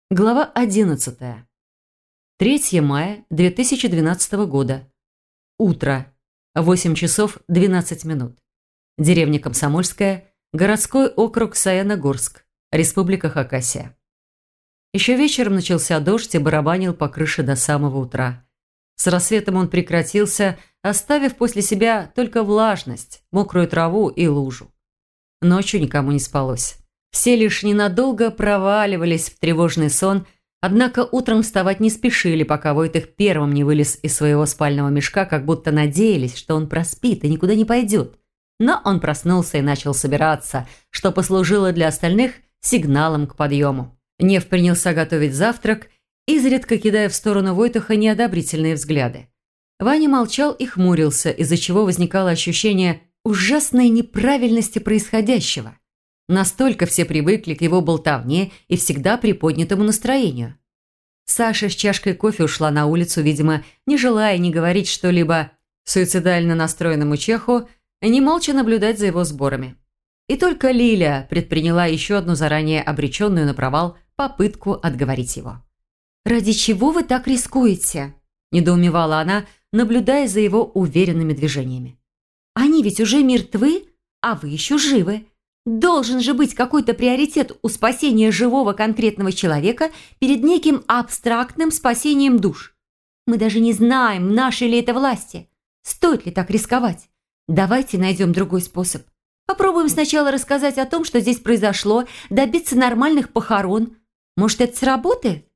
Глава 11. 3 мая 2012 года. Утро. 8 часов 12 минут. Деревня Комсомольская, городской округ Саяногорск, Республика Хакасия. Еще вечером начался дождь и барабанил по крыше до самого утра. С рассветом он прекратился, оставив после себя только влажность, мокрую траву и лужу. Ночью никому не спалось. Все лишь ненадолго проваливались в тревожный сон, однако утром вставать не спешили, пока Войтых первым не вылез из своего спального мешка, как будто надеялись, что он проспит и никуда не пойдет. Но он проснулся и начал собираться, что послужило для остальных сигналом к подъему. Нев принялся готовить завтрак, изредка кидая в сторону Войтыха неодобрительные взгляды. Ваня молчал и хмурился, из-за чего возникало ощущение ужасной неправильности происходящего. Настолько все привыкли к его болтовне и всегда приподнятому настроению. Саша с чашкой кофе ушла на улицу, видимо, не желая ни говорить что-либо суицидально настроенному чеху, ни молча наблюдать за его сборами. И только Лиля предприняла еще одну заранее обреченную на провал попытку отговорить его. «Ради чего вы так рискуете?» – недоумевала она, наблюдая за его уверенными движениями. «Они ведь уже мертвы, а вы еще живы. Должен же быть какой-то приоритет у спасения живого конкретного человека перед неким абстрактным спасением душ. Мы даже не знаем, наши ли это власти. Стоит ли так рисковать? Давайте найдем другой способ. Попробуем сначала рассказать о том, что здесь произошло, добиться нормальных похорон. Может, это сработает?»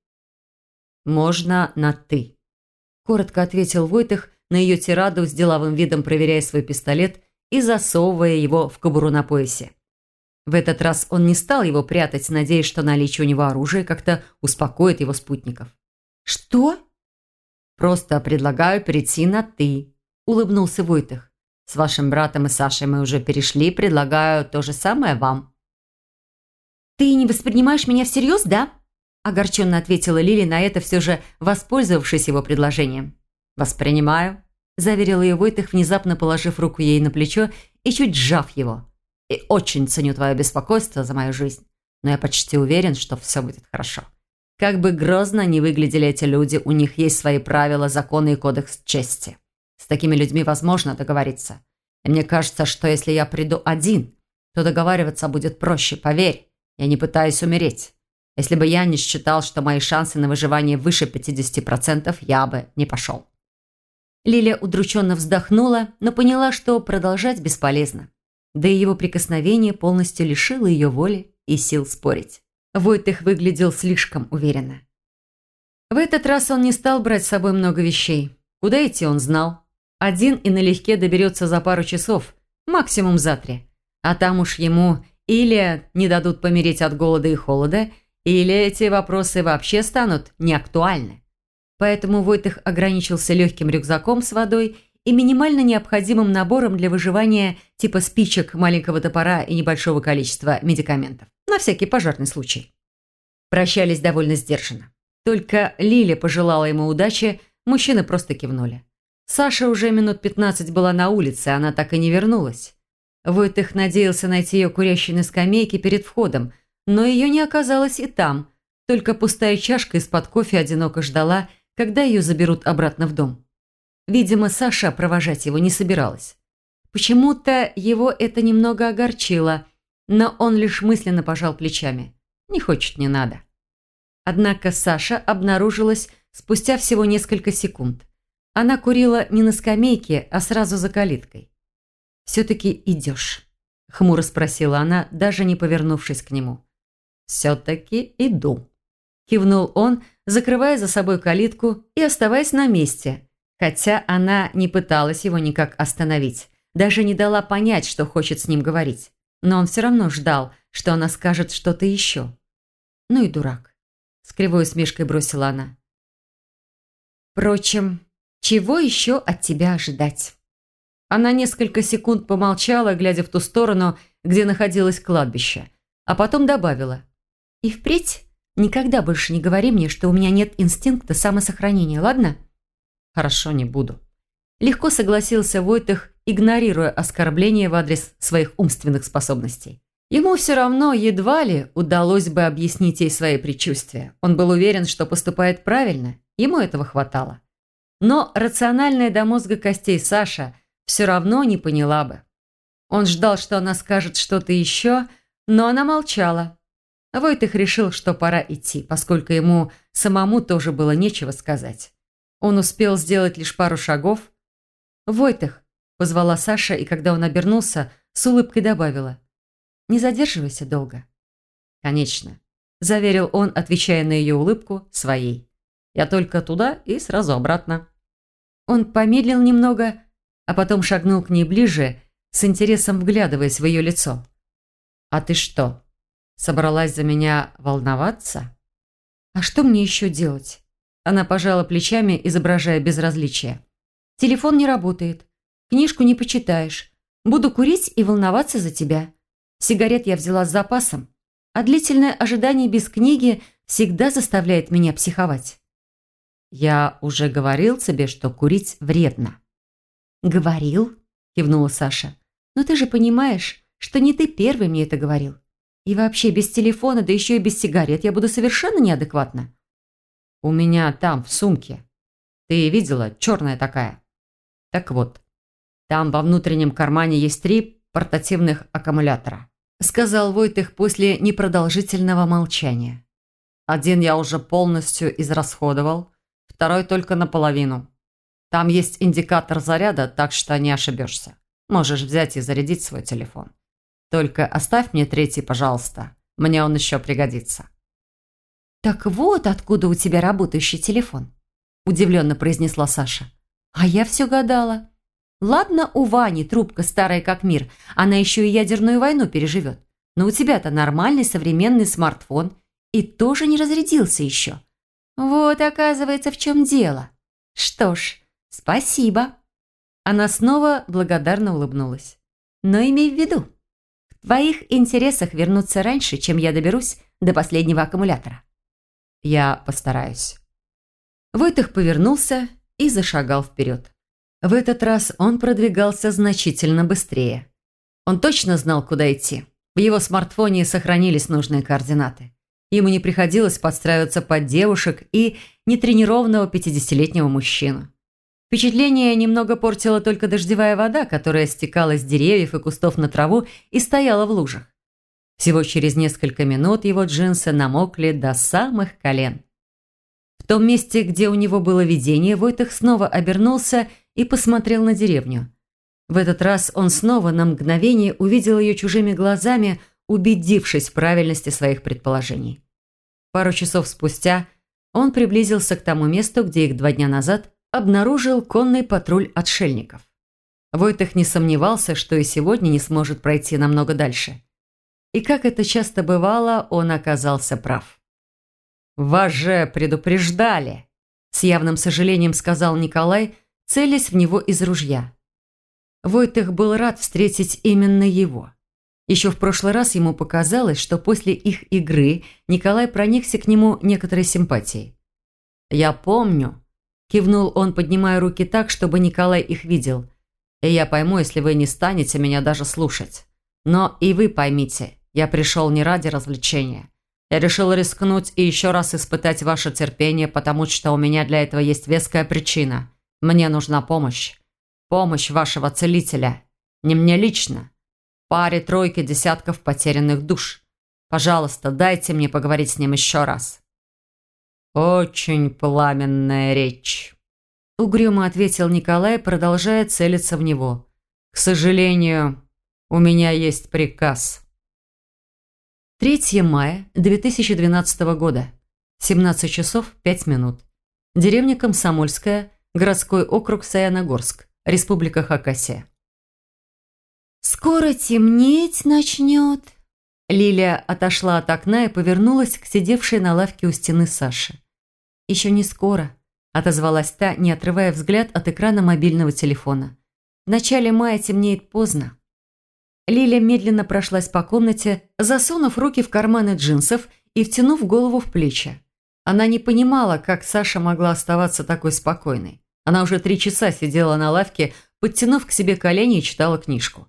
«Можно на «ты», – коротко ответил Войтых на ее тираду, с деловым видом проверяя свой пистолет и засовывая его в кобуру на поясе. В этот раз он не стал его прятать, надеясь, что наличие у него оружия как-то успокоит его спутников. «Что?» «Просто предлагаю перейти на «ты», – улыбнулся Войтых. «С вашим братом и Сашей мы уже перешли, предлагаю то же самое вам». «Ты не воспринимаешь меня всерьез, да?» – огорченно ответила Лили, на это все же воспользовавшись его предложением. «Воспринимаю», – заверил ее Войтых, внезапно положив руку ей на плечо и чуть сжав его. «И очень ценю твое беспокойство за мою жизнь, но я почти уверен, что все будет хорошо. Как бы грозно ни выглядели эти люди, у них есть свои правила, законы и кодекс чести. С такими людьми возможно договориться. И мне кажется, что если я приду один, то договариваться будет проще, поверь. Я не пытаюсь умереть. Если бы я не считал, что мои шансы на выживание выше 50%, я бы не пошел». Лиля удрученно вздохнула, но поняла, что продолжать бесполезно. Да и его прикосновение полностью лишило ее воли и сил спорить. Войтых выглядел слишком уверенно. В этот раз он не стал брать с собой много вещей. Куда идти он знал. Один и налегке доберется за пару часов, максимум за 3. А там уж ему или не дадут помереть от голода и холода, или эти вопросы вообще станут неактуальны. Поэтому Войтых ограничился легким рюкзаком с водой и минимально необходимым набором для выживания типа спичек, маленького топора и небольшого количества медикаментов. На всякий пожарный случай. Прощались довольно сдержанно. Только Лиля пожелала ему удачи, мужчины просто кивнули. Саша уже минут 15 была на улице, она так и не вернулась. Войтых надеялся найти ее курящей на скамейке перед входом, но ее не оказалось и там. Только пустая чашка из-под кофе одиноко ждала, когда ее заберут обратно в дом. Видимо, Саша провожать его не собиралась. Почему-то его это немного огорчило, но он лишь мысленно пожал плечами. Не хочет, не надо. Однако Саша обнаружилась спустя всего несколько секунд. Она курила не на скамейке, а сразу за калиткой. «Все-таки идешь?» – хмуро спросила она, даже не повернувшись к нему. «Все-таки иду», – кивнул он, закрывая за собой калитку и оставаясь на месте, хотя она не пыталась его никак остановить, даже не дала понять, что хочет с ним говорить. Но он все равно ждал, что она скажет что-то еще. «Ну и дурак», – с кривой усмешкой бросила она. «Впрочем, чего еще от тебя ожидать?» Она несколько секунд помолчала, глядя в ту сторону, где находилось кладбище, а потом добавила: «И впредь никогда больше не говори мне, что у меня нет инстинкта самосохранения, ладно?» «Хорошо, не буду». Легко согласился Войтых, игнорируя оскорбления в адрес своих умственных способностей. Ему все равно едва ли удалось бы объяснить ей свои предчувствия. Он был уверен, что поступает правильно, ему этого хватало. Но рациональная до мозга костей Саша все равно не поняла бы. Он ждал, что она скажет что-то еще, но она молчала. Войтых решил, что пора идти, поскольку ему самому тоже было нечего сказать. Он успел сделать лишь пару шагов. «Войтых», – позвала Саша, и когда он обернулся, с улыбкой добавила: «Не задерживайся долго». «Конечно», – заверил он, отвечая на ее улыбку своей. «Я только туда и сразу обратно». Он помедлил немного, а потом шагнул к ней ближе, с интересом вглядываясь в ее лицо. «А ты что, собралась за меня волноваться?» «А что мне еще делать?» Она пожала плечами, изображая безразличие. «Телефон не работает. Книжку не почитаешь. Буду курить и волноваться за тебя. Сигарет я взяла с запасом, а длительное ожидание без книги всегда заставляет меня психовать». «Я уже говорил тебе, что курить вредно». «Говорил?» – кивнула Саша. «Но ты же понимаешь, что не ты первый мне это говорил. И вообще без телефона, да еще и без сигарет я буду совершенно неадекватна». «У меня там, в сумке. Ты видела? Черная такая. Так вот, там во внутреннем кармане есть 3 портативных аккумулятора», сказал Войтых после непродолжительного молчания. «Один я уже полностью израсходовал, второй только наполовину. Там есть индикатор заряда, так что не ошибешься. Можешь взять и зарядить свой телефон. Только оставь мне 3-й, пожалуйста. Мне он еще пригодится». «Так вот откуда у тебя работающий телефон», – удивленно произнесла Саша. «А я все гадала. Ладно, у Вани трубка старая как мир, она еще и ядерную войну переживет. Но у тебя-то нормальный современный смартфон и тоже не разрядился еще. Вот, оказывается, в чем дело. Что ж, спасибо». Она снова благодарно улыбнулась. «Но имей в виду, в твоих интересах вернуться раньше, чем я доберусь до последнего аккумулятора». «Я постараюсь». Войтых повернулся и зашагал вперед. В этот раз он продвигался значительно быстрее. Он точно знал, куда идти. В его смартфоне сохранились нужные координаты. Ему не приходилось подстраиваться под девушек и нетренированного 50-летнего мужчину. Впечатление немного портила только дождевая вода, которая стекала с деревьев и кустов на траву и стояла в лужах. Всего через несколько минут его джинсы намокли до самых колен. В том месте, где у него было видение, Войтых снова обернулся и посмотрел на деревню. В этот раз он снова на мгновение увидел ее чужими глазами, убедившись в правильности своих предположений. Пару часов спустя он приблизился к тому месту, где их 2 дня назад обнаружил конный патруль отшельников. Войтых не сомневался, что и сегодня не сможет пройти намного дальше. И как это часто бывало, он оказался прав. «Вас же предупреждали!» – с явным сожалением сказал Николай, целясь в него из ружья. Войтых был рад встретить именно его. Еще в прошлый раз ему показалось, что после их игры Николай проникся к нему некоторой симпатией. «Я помню», – кивнул он, поднимая руки так, чтобы Николай их видел. «И я пойму, если вы не станете меня даже слушать. Но и вы поймите, я пришел не ради развлечения. Я решил рискнуть и еще раз испытать ваше терпение, потому что у меня для этого есть веская причина. Мне нужна помощь. Помощь вашего целителя. Не мне лично. Паре, тройке десятков потерянных душ. Пожалуйста, дайте мне поговорить с ним еще раз». «Очень пламенная речь», – угрюмо ответил Николай, продолжая целиться в него. «К сожалению, у меня есть приказ». 3 мая 2012 года. 17 часов 5 минут. Деревня Комсомольская, городской округ Саяногорск, Республика Хакасия. «Скоро темнеть начнет». Лилия отошла от окна и повернулась к сидевшей на лавке у стены Саше. «Еще не скоро», – отозвалась та, не отрывая взгляд от экрана мобильного телефона. «В начале мая темнеет поздно». Лиля медленно прошлась по комнате, засунув руки в карманы джинсов и втянув голову в плечи. Она не понимала, как Саша могла оставаться такой спокойной. Она уже 3 часа сидела на лавке, подтянув к себе колени и читала книжку.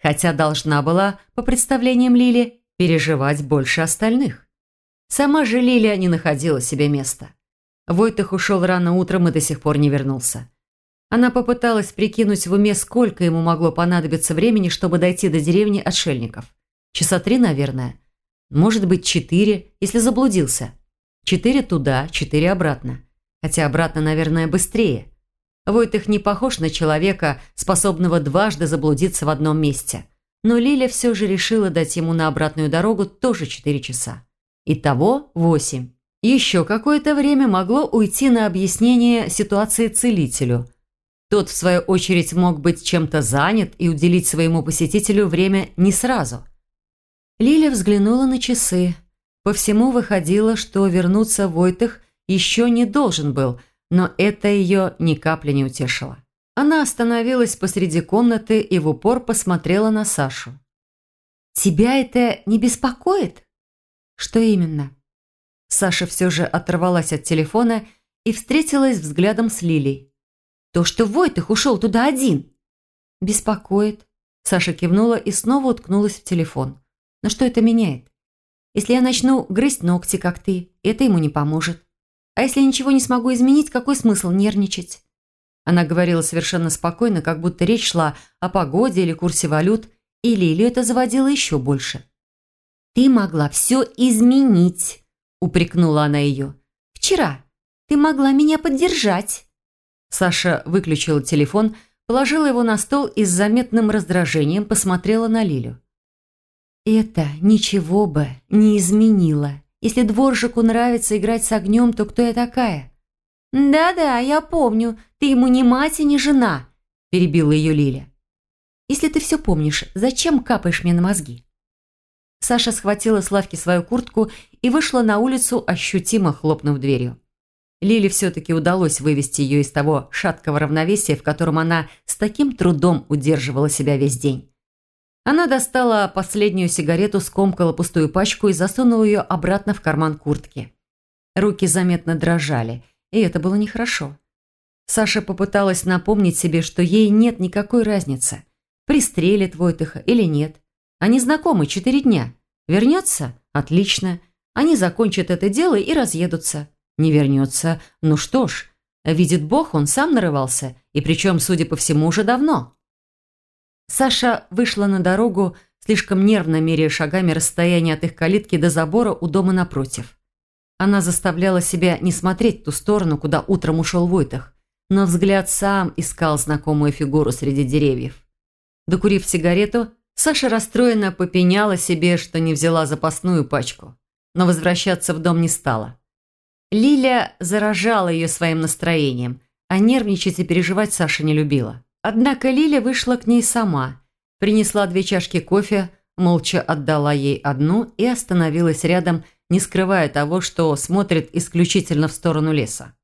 хотя должна была, по представлениям Лили, переживать больше остальных. Сама же Лилия не находила себе места. Войтых ушел рано утром и до сих пор не вернулся. Она попыталась прикинуть в уме, сколько ему могло понадобиться времени, чтобы дойти до деревни отшельников. Часа 3, наверное. Может быть, 4, если заблудился. 4 туда, 4 обратно. Хотя обратно, наверное, быстрее. Войтых не похож на человека, способного дважды заблудиться в одном месте. Но Лиля все же решила дать ему на обратную дорогу тоже 4 часа. Итого 8. Еще какое-то время могло уйти на объяснение ситуации целителю. Тот, в свою очередь, мог быть чем-то занят и уделить своему посетителю время не сразу. Лиля взглянула на часы. По всему выходило, что вернуться Войтых еще не должен был, но это ее ни капли не утешило. Она остановилась посреди комнаты и в упор посмотрела на Сашу. «Тебя это не беспокоит?» «Что именно?» Саша все же оторвалась от телефона и встретилась взглядом с Лилей. «То, что Войтых ушел туда один». «Беспокоит». Саша кивнула и снова уткнулась в телефон. «Но что это меняет? Если я начну грызть ногти, как ты, это ему не поможет. А если я ничего не смогу изменить, какой смысл нервничать?» Она говорила совершенно спокойно, как будто речь шла о погоде или курсе валют, и Лилию это заводило еще больше. «Ты могла все изменить», – упрекнула она ее. «Вчера ты могла меня поддержать». Саша выключила телефон, положила его на стол и с заметным раздражением посмотрела на Лилю. «Это ничего бы не изменило. Если дворжику нравится играть с огнем, то кто я такая?» «Да-да, я помню. Ты ему не мать и не жена», – перебила ее Лиля. «Если ты все помнишь, зачем капаешь мне на мозги?» Саша схватила с лавки свою куртку и вышла на улицу, ощутимо хлопнув дверью. Лиле все-таки удалось вывести ее из того шаткого равновесия, в котором она с таким трудом удерживала себя весь день. Она достала последнюю сигарету, скомкала пустую пачку и засунула ее обратно в карман куртки. Руки заметно дрожали, и это было нехорошо. Саша попыталась напомнить себе, что ей нет никакой разницы, пристрелит Войтыха или нет. Они знакомы 4 дня. Вернется? Отлично. Они закончат это дело и разъедутся. Не вернется? Ну что ж, видит Бог, он сам нарывался, и причем, судя по всему, уже давно. Саша вышла на дорогу, слишком нервно меряя шагами расстояние от их калитки до забора у дома напротив. Она заставляла себя не смотреть в ту сторону, куда утром ушел Войтых, но взгляд сам искал знакомую фигуру среди деревьев. Докурив сигарету, Саша расстроенно попеняла себе, что не взяла запасную пачку, но возвращаться в дом не стала. Лиля заражала ее своим настроением, а нервничать и переживать Саша не любила. Однако Лиля вышла к ней сама, принесла 2 чашки кофе, молча отдала ей одну и остановилась рядом, не скрывая того, что смотрит исключительно в сторону леса.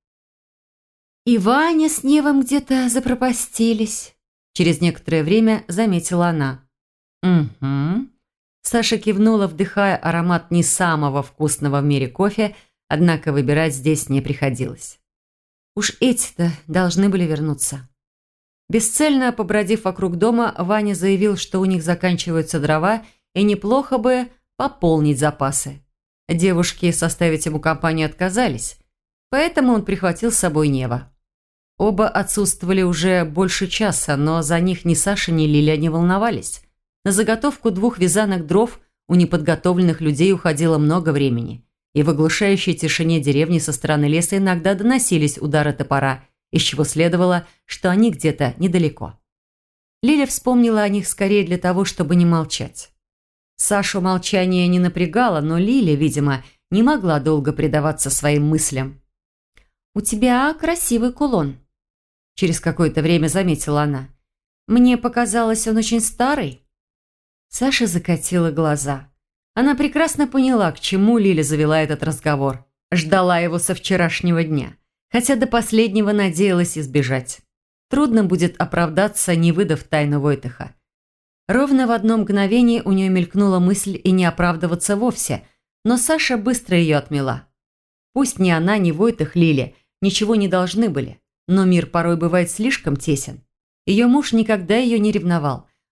«И Ваня с Невом где-то запропастились», – через некоторое время заметила она. «Угу». Саша кивнула, вдыхая аромат не самого вкусного в мире кофе, однако выбирать здесь не приходилось. Уж эти-то должны были вернуться. Бесцельно побродив вокруг дома, Ваня заявил, что у них заканчиваются дрова, и неплохо бы пополнить запасы. Девушки составить ему компанию отказались, поэтому он прихватил с собой Нева. Оба отсутствовали уже больше часа, но за них ни Саша, ни Лиля не волновались. На заготовку 2 вязанок дров у неподготовленных людей уходило много времени, и в оглушающей тишине деревни со стороны леса иногда доносились удары топора, из чего следовало, что они где-то недалеко. Лиля вспомнила о них скорее для того, чтобы не молчать. Сашу молчание не напрягало, но Лиля, видимо, не могла долго предаваться своим мыслям. «У тебя красивый кулон», – через какое-то время заметила она. «Мне показалось, он очень старый». Саша закатила глаза. Она прекрасно поняла, к чему Лиля завела этот разговор. Ждала его со вчерашнего дня, хотя до последнего надеялась избежать. Трудно будет оправдаться, не выдав тайну Войтыха. Ровно в одно мгновение у нее мелькнула мысль и не оправдываться вовсе, но Саша быстро ее отмела. Пусть ни она, ни Войтых Лиле ничего не должны были, но мир порой бывает слишком тесен. Ее муж никогда ее не ревновал,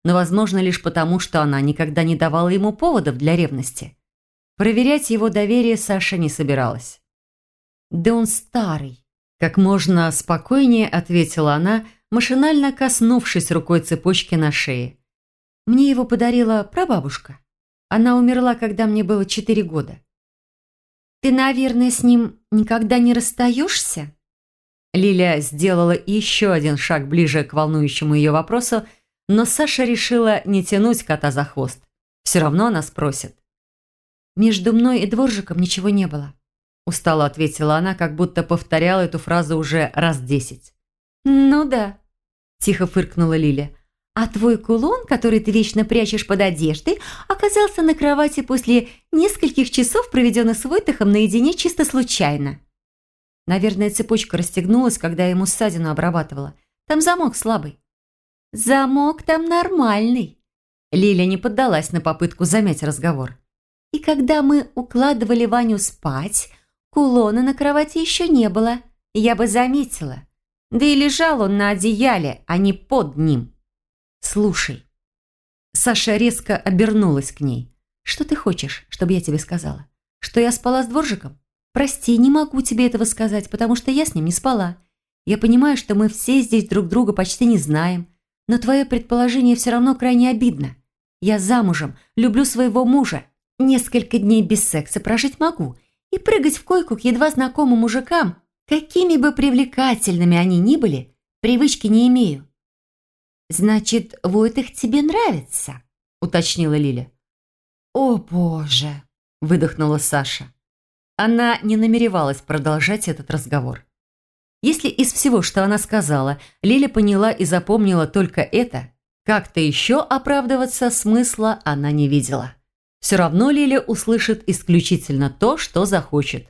но, возможно, лишь потому, что она никогда не давала ему поводов для ревности. Проверять его доверие Саша не собиралась. «Да он старый», – как можно спокойнее ответила она, машинально коснувшись рукой цепочки на шее. «Мне его подарила прабабушка. Она умерла, когда мне было 4 года». «Ты, наверное, с ним никогда не расстаешься?» Лиля сделала еще один шаг ближе к волнующему ее вопросу, но Саша решила не тянуть кота за хвост. Все равно она спросит. «Между мной и дворжиком ничего не было», – устало ответила она, как будто повторяла эту фразу уже раз 10. «Ну да», – тихо фыркнула Лиля. «А твой кулон, который ты вечно прячешь под одеждой, оказался на кровати после нескольких часов, проведенных с Войтахом наедине чисто случайно». Наверное, цепочка расстегнулась, когда я ему ссадину обрабатывала. Там замок слабый. «Замок там нормальный». Лиля не поддалась на попытку замять разговор. «И когда мы укладывали Ваню спать, кулона на кровати еще не было. Я бы заметила. Да и лежал он на одеяле, а не под ним». «Слушай». Саша резко обернулась к ней. «Что ты хочешь, чтобы я тебе сказала? Что я спала с дворжиком? Прости, не могу тебе этого сказать, потому что я с ним не спала. Я понимаю, что мы все здесь друг друга почти не знаем, но твое предположение все равно крайне обидно. Я замужем, люблю своего мужа. Несколько дней без секса прожить могу. И прыгать в койку к едва знакомым мужикам, какими бы привлекательными они ни были, привычки не имею». «Значит, Войтах тебе нравится?» – уточнила Лиля. «О, Боже!» – выдохнула Саша. Она не намеревалась продолжать этот разговор. Если из всего, что она сказала, Лиля поняла и запомнила только это, как-то еще оправдываться смысла она не видела. Все равно Лиля услышит исключительно то, что захочет.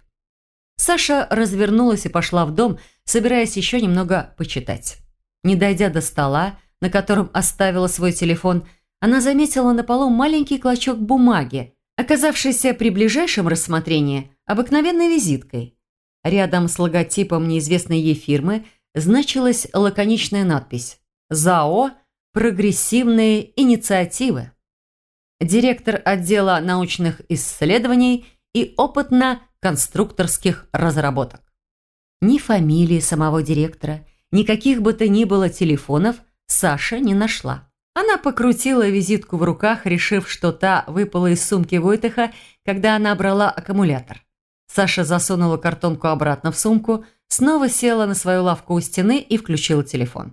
Саша развернулась и пошла в дом, собираясь еще немного почитать. Не дойдя до стола, на котором оставила свой телефон, она заметила на полу маленький клочок бумаги, оказавшийся при ближайшем рассмотрении обыкновенной визиткой. Рядом с логотипом неизвестной ей фирмы значилась лаконичная надпись «ЗАО «Прогрессивные инициативы». Директор отдела научных исследований и опытно-конструкторских разработок. Ни фамилии самого директора, никаких бы то ни было телефонов Саша не нашла. Она покрутила визитку в руках, решив, что та выпала из сумки Войтаха, когда она брала аккумулятор. Саша засунула картонку обратно в сумку, снова села на свою лавку у стены и включила телефон.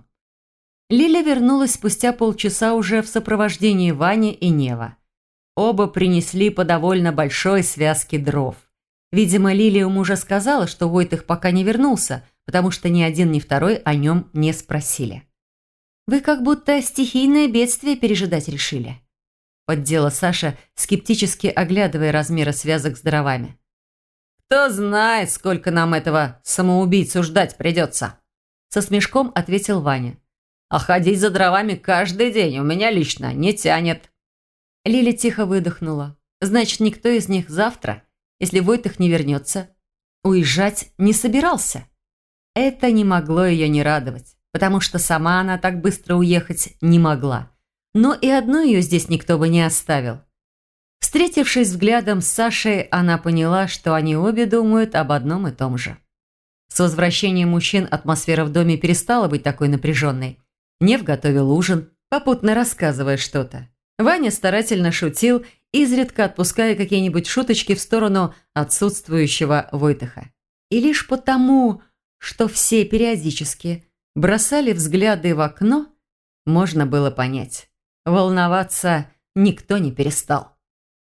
Лиля вернулась спустя полчаса уже в сопровождении Вани и Нева. Оба принесли по довольно большой связке дров. Видимо, Лилия у мужа сказала, что Войтах пока не вернулся, потому что ни один, ни второй о нем не спросили. «Вы как будто стихийное бедствие пережидать решили», – поддела Саша, скептически оглядывая размеры связок с дровами. «Кто знает, сколько нам этого самоубийцу ждать придется», – со смешком ответил Ваня. «А ходить за дровами каждый день у меня лично не тянет». Лиля тихо выдохнула. «Значит, никто из них завтра, если Войтах не вернется, уезжать не собирался». Это не могло ее не радовать, потому что сама она так быстро уехать не могла. Но и одну ее здесь никто бы не оставил. Встретившись взглядом с Сашей, она поняла, что они обе думают об одном и том же. С возвращением мужчин атмосфера в доме перестала быть такой напряженной. Нев готовил ужин, попутно рассказывая что-то. Ваня старательно шутил, изредка отпуская какие-нибудь шуточки в сторону отсутствующего Войтаха. И лишь потому, что все периодически бросали взгляды в окно, можно было понять. Волноваться никто не перестал.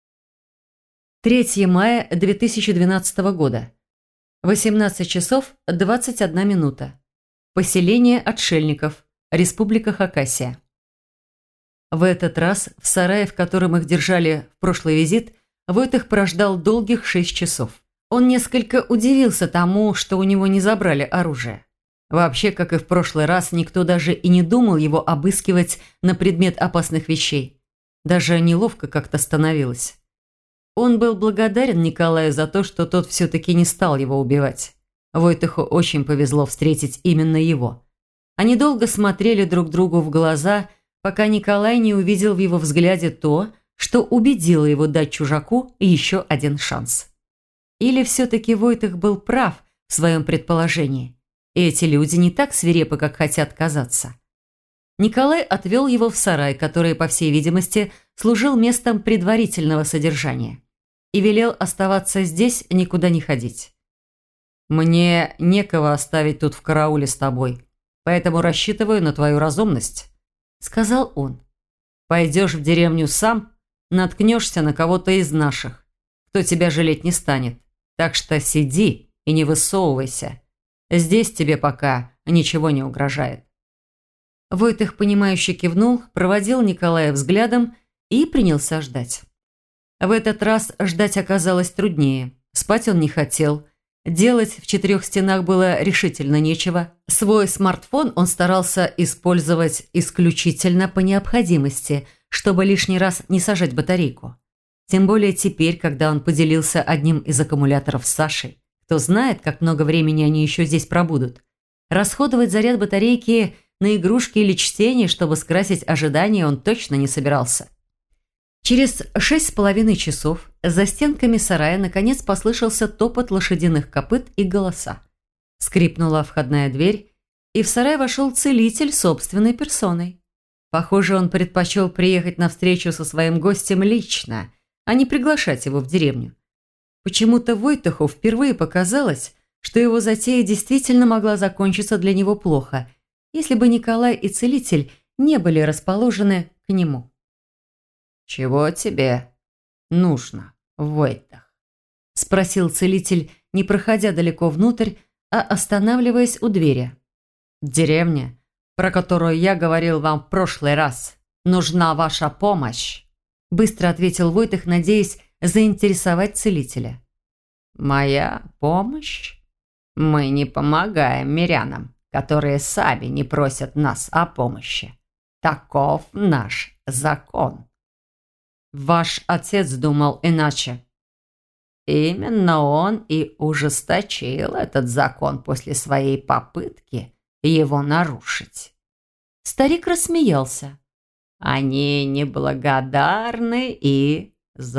3 мая 2012 года. 18 часов 21 минута. Поселение отшельников. Республика Хакасия. В этот раз в сарае, в котором их держали в прошлый визит, Войтах прождал долгих 6 часов. Он несколько удивился тому, что у него не забрали оружие. Вообще, как и в прошлый раз, никто даже и не думал его обыскивать на предмет опасных вещей. Даже неловко как-то становилось. Он был благодарен Николаю за то, что тот все-таки не стал его убивать. Войтаху очень повезло встретить именно его. Они долго смотрели друг другу в глаза, пока Николай не увидел в его взгляде то, что убедило его дать чужаку еще один шанс. Или все-таки Войтых был прав в своем предположении, и эти люди не так свирепы, как хотят казаться. Николай отвел его в сарай, который, по всей видимости, служил местом предварительного содержания, и велел оставаться здесь, никуда не ходить. «Мне некого оставить тут в карауле с тобой, поэтому рассчитываю на твою разумность», – сказал он. «Пойдешь в деревню сам, наткнешься на кого-то из наших, кто тебя жалеть не станет, так что сиди и не высовывайся. Здесь тебе пока ничего не угрожает». Войтых, понимающе кивнул, проводил Николая взглядом и принялся ждать. В этот раз ждать оказалось труднее. Спать он не хотел. Делать в 4 стенах было решительно нечего. Свой смартфон он старался использовать исключительно по необходимости, чтобы лишний раз не сажать батарейку. Тем более теперь, когда он поделился одним из аккумуляторов с Сашей. Кто знает, как много времени они еще здесь пробудут. Расходовать заряд батарейки на игрушки или чтение, чтобы скрасить ожидания, он точно не собирался. Через 6,5 часов за стенками сарая наконец послышался топот лошадиных копыт и голоса. Скрипнула входная дверь, и в сарай вошел целитель собственной персоной. Похоже, он предпочел приехать на встречу со своим гостем лично, а не приглашать его в деревню. Почему-то Войтуху впервые показалось, что его затея действительно могла закончиться для него плохо, если бы Николай и целитель не были расположены к нему. «Чего тебе нужно, Войтых?» – спросил целитель, не проходя далеко внутрь, а останавливаясь у двери. «Деревня, про которую я говорил вам в прошлый раз, нужна ваша помощь», – быстро ответил Войтых, надеясь заинтересовать целителя. «Моя помощь? Мы не помогаем мирянам, которые сами не просят нас о помощи. Таков наш закон». «Ваш отец думал иначе». «Именно он и ужесточил этот закон после своей попытки его нарушить». Старик рассмеялся. «Они неблагодарны и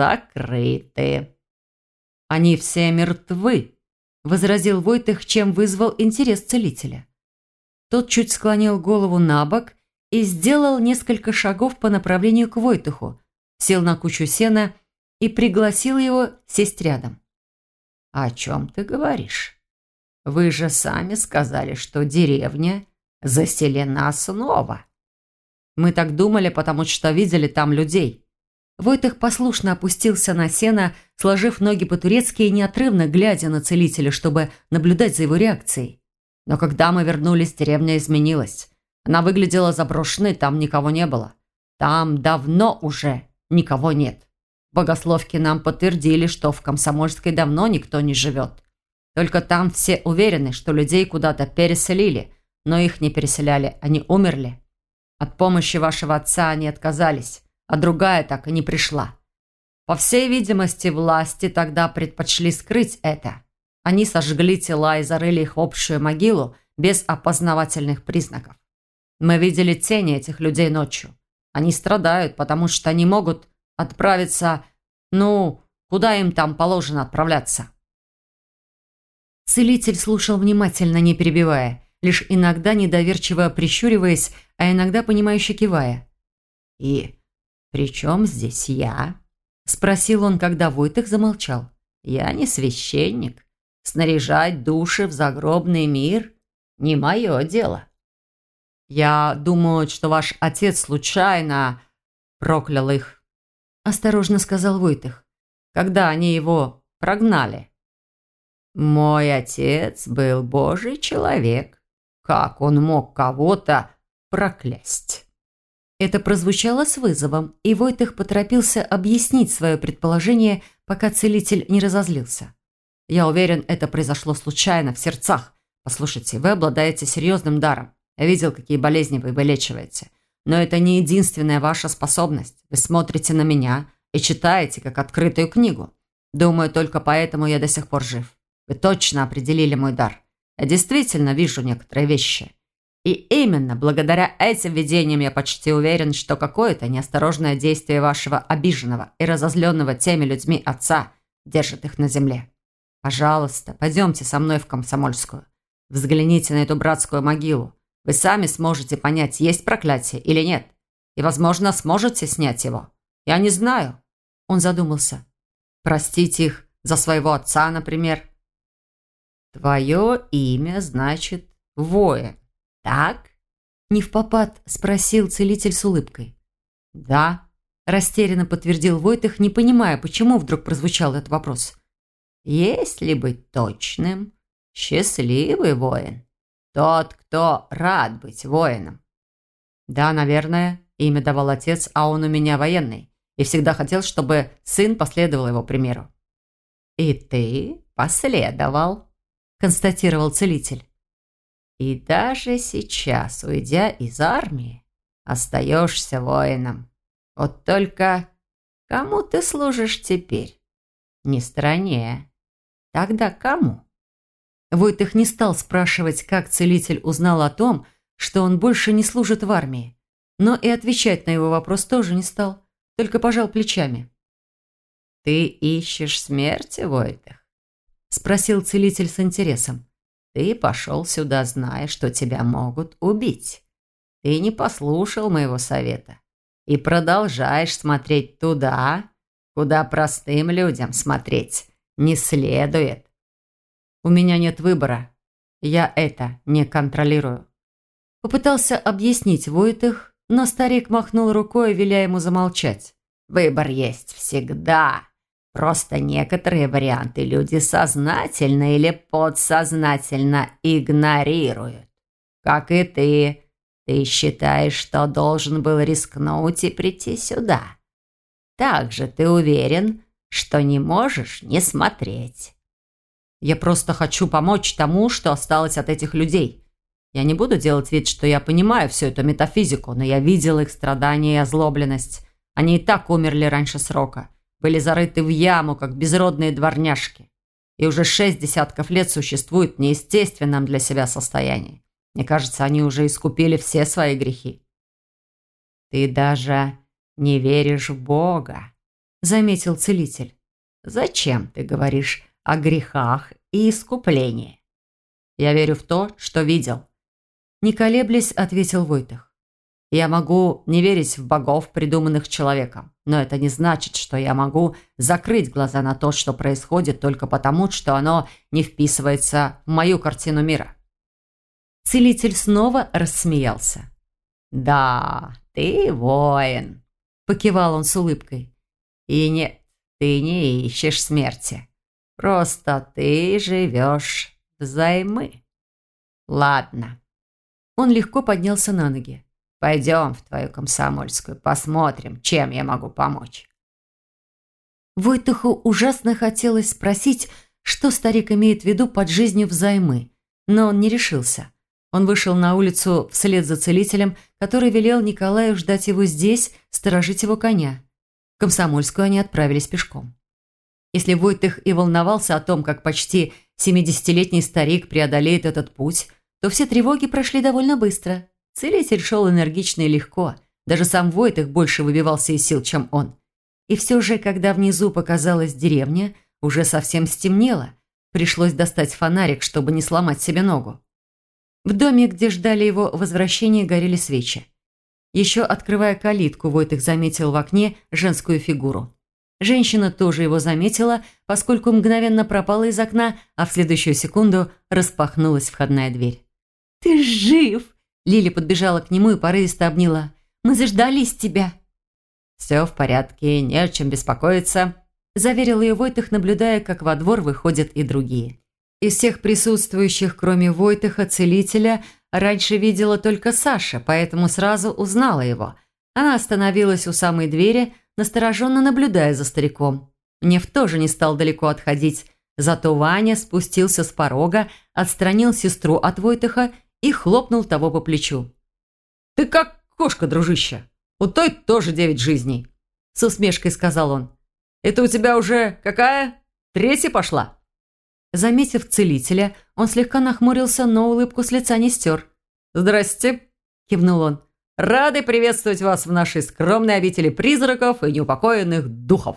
закрыты». «Они все мертвы», – возразил Войтых, чем вызвал интерес целителя. Тот чуть склонил голову на бок и сделал несколько шагов по направлению к Войтуху, сел на кучу сена и пригласил его сесть рядом. «О чем ты говоришь? Вы же сами сказали, что деревня заселена снова». «Мы так думали, потому что видели там людей». Войтых послушно опустился на сено, сложив ноги по-турецки и неотрывно глядя на целителя, чтобы наблюдать за его реакцией. «Но когда мы вернулись, деревня изменилась. Она выглядела заброшенной, там никого не было. Там давно уже никого нет. Богословки нам подтвердили, что в Комсомольской давно никто не живет. Только там все уверены, что людей куда-то переселили, но их не переселяли, они умерли. От помощи вашего отца они отказались, а другая так и не пришла. По всей видимости, власти тогда предпочли скрыть это. Они сожгли тела и зарыли их в общую могилу без опознавательных признаков. Мы видели тени этих людей ночью. Они страдают, потому что не могут отправиться, куда им там положено отправляться». Целитель слушал внимательно, не перебивая, лишь иногда недоверчиво прищуриваясь, а иногда понимающе кивая. «И при чем здесь я?» – спросил он, когда Войтых замолчал. «Я не священник. Снаряжать души в загробный мир – не мое дело». «Я думаю, что ваш отец случайно проклял их», – осторожно сказал Войтых, – «когда они его прогнали». «Мой отец был Божий человек. Как он мог кого-то проклясть?» Это прозвучало с вызовом, и Войтых поторопился объяснить свое предположение, пока целитель не разозлился. «Я уверен, это произошло случайно, в сердцах. Послушайте, вы обладаете серьезным даром. Я видел, какие болезни вы вылечиваете. Но это не единственная ваша способность. Вы смотрите на меня и читаете, как открытую книгу. Думаю, только поэтому я до сих пор жив. Вы точно определили мой дар. Я действительно вижу некоторые вещи. И именно благодаря этим видениям я почти уверен, что какое-то неосторожное действие вашего обиженного и разозленного теми людьми отца держит их на земле. Пожалуйста, пойдемте со мной в Комсомольскую. Взгляните на эту братскую могилу. Вы сами сможете понять, есть проклятие или нет. И, возможно, сможете снять его. Я не знаю. Он задумался. Простить их за своего отца, например. Твое имя значит воин. «Так?» – невпопад спросил целитель с улыбкой. «Да», – растерянно подтвердил Войтых, не понимая, почему вдруг прозвучал этот вопрос. «Если быть точным, счастливый воин. Тот, кто рад быть воином». «Да, наверное, имя давал отец, а он у меня военный, и всегда хотел, чтобы сын последовал его примеру». «И ты последовал», – констатировал целитель. И даже сейчас, уйдя из армии, остаешься воином. Вот только кому ты служишь теперь? Не стране. Тогда кому? Войтых не стал спрашивать, как целитель узнал о том, что он больше не служит в армии. Но и отвечать на его вопрос тоже не стал, только пожал плечами. «Ты ищешь смерти, Войтых?» – спросил целитель с интересом. Ты пошел сюда, зная, что тебя могут убить. Ты не послушал моего совета и продолжаешь смотреть туда, куда простым людям смотреть не следует. У меня нет выбора. Я это не контролирую. Попытался объяснить Войтых, но старик махнул рукой, веля ему замолчать. Выбор есть всегда. Просто некоторые варианты люди сознательно или подсознательно игнорируют. Как и ты. Ты считаешь, что должен был рискнуть и прийти сюда. Также ты уверен, что не можешь не смотреть. Я просто хочу помочь тому, что осталось от этих людей. Я не буду делать вид, что я понимаю всю эту метафизику, но я видел их страдания и озлобленность. Они и так умерли раньше срока. Были зарыты в яму, как безродные дворняжки. И уже 6 десятков лет существуют в неестественном для себя состоянии. Мне кажется, они уже искупили все свои грехи. «Ты даже не веришь в Бога», – заметил целитель. «Зачем ты говоришь о грехах и искуплении?» «Я верю в то, что видел», – не колеблясь, ответил Войтых. «Я могу не верить в богов, придуманных человеком, но это не значит, что я могу закрыть глаза на то, что происходит, только потому, что оно не вписывается в мою картину мира». Целитель снова рассмеялся. «Да, ты воин», – покивал он с улыбкой. «И нет, ты не ищешь смерти. Просто ты живешь взаймы. Ладно». Он легко поднялся на ноги. «Пойдем в твою Комсомольскую, посмотрим, чем я могу помочь». Войтуху ужасно хотелось спросить, что старик имеет в виду под жизнью взаймы, но он не решился. Он вышел на улицу вслед за целителем, который велел Николаю ждать его здесь, сторожить его коня. В Комсомольскую они отправились пешком. Если Войтых и волновался о том, как почти 70-летний старик преодолеет этот путь, то все тревоги прошли довольно быстро. Целитель шел энергично и легко. Даже сам Войтых больше выбивался из сил, чем он. И все же, когда внизу показалась деревня, уже совсем стемнело. Пришлось достать фонарик, чтобы не сломать себе ногу. В доме, где ждали его возвращения, горели свечи. Еще открывая калитку, Войтых заметил в окне женскую фигуру. Женщина тоже его заметила, поскольку мгновенно пропала из окна, а в следующую секунду распахнулась входная дверь. «Ты жив!» Лили подбежала к нему и порывисто обняла. «Мы заждались тебя!» «Все в порядке, не о чем беспокоиться», – заверил ее Войтых, наблюдая, как во двор выходят и другие. Из всех присутствующих, кроме Войтыха, целителя, раньше видела только Саша, поэтому сразу узнала его. Она остановилась у самой двери, настороженно наблюдая за стариком. Нев тоже не стал далеко отходить, зато Ваня спустился с порога, отстранил сестру от Войтыха и хлопнул того по плечу. «Ты как кошка, дружище! У той тоже 9 жизней!» С усмешкой сказал он. «Это у тебя уже какая? 3 пошла?» Заметив целителя, он слегка нахмурился, но улыбку с лица не стер. «Здрасте», – кивнул он. «Рады приветствовать вас в нашей скромной обители призраков и неупокоенных духов».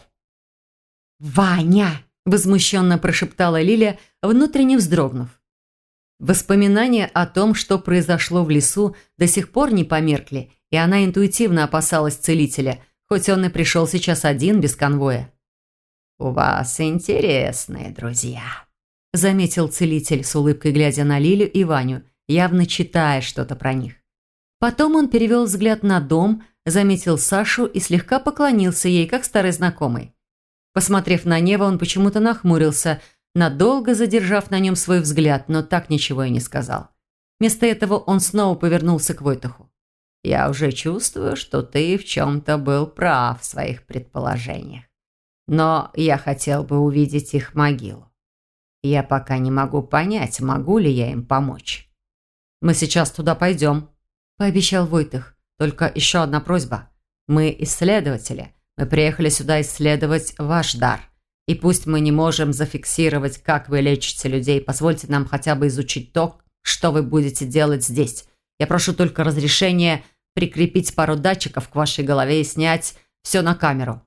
«Ваня!» – возмущенно прошептала Лиля, внутренне вздрогнув. Воспоминания о том, что произошло в лесу, до сих пор не померкли, и она интуитивно опасалась целителя, хоть он и пришел сейчас один, без конвоя. «У вас интересные друзья», – заметил целитель, с улыбкой глядя на Лилю и Ваню, явно читая что-то про них. Потом он перевел взгляд на дом, заметил Сашу и слегка поклонился ей, как старый знакомый. Посмотрев на небо, он почему-то нахмурился, надолго задержав на нем свой взгляд, но так ничего и не сказал. Вместо этого он снова повернулся к Войтаху. «Я уже чувствую, что ты в чем-то был прав в своих предположениях. Но я хотел бы увидеть их могилу. Я пока не могу понять, могу ли я им помочь». «Мы сейчас туда пойдем», – пообещал Войтах. «Только еще одна просьба. Мы исследователи. Мы приехали сюда исследовать ваш дар. И пусть мы не можем зафиксировать, как вы лечите людей, позвольте нам хотя бы изучить то, что вы будете делать здесь. Я прошу только разрешения прикрепить пару датчиков к вашей голове и снять все на камеру».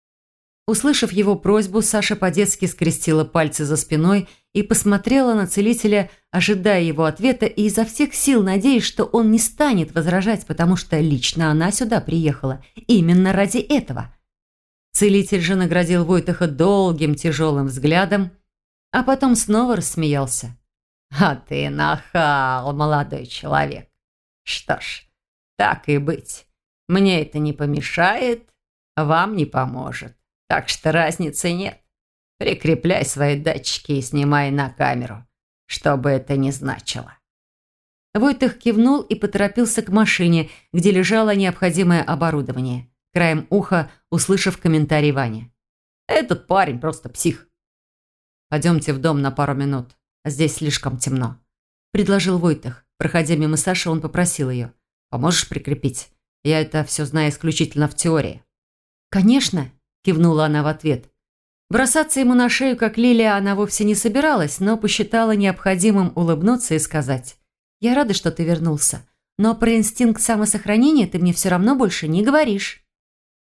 Услышав его просьбу, Саша по-детски скрестила пальцы за спиной и посмотрела на целителя, ожидая его ответа и изо всех сил надеясь, что он не станет возражать, потому что лично она сюда приехала именно ради этого. Целитель же наградил Войтаха долгим тяжелым взглядом, а потом снова рассмеялся. «А ты нахал, молодой человек. Что ж, так и быть. Мне это не помешает, вам не поможет. Так что разницы нет. Прикрепляй свои датчики и снимай на камеру, что бы это ни значило». Войтах кивнул и поторопился к машине, где лежало необходимое оборудование, краем уха услышав комментарий Вани. «Этот парень просто псих». «Пойдемте в дом на пару минут. Здесь слишком темно», – предложил Войтах. Проходя мимо Саши, он попросил ее. «Поможешь прикрепить? Я это все знаю исключительно в теории». «Конечно», – кивнула она в ответ. Бросаться ему на шею, как Лилия, она вовсе не собиралась, но посчитала необходимым улыбнуться и сказать: «Я рада, что ты вернулся, но про инстинкт самосохранения ты мне все равно больше не говоришь».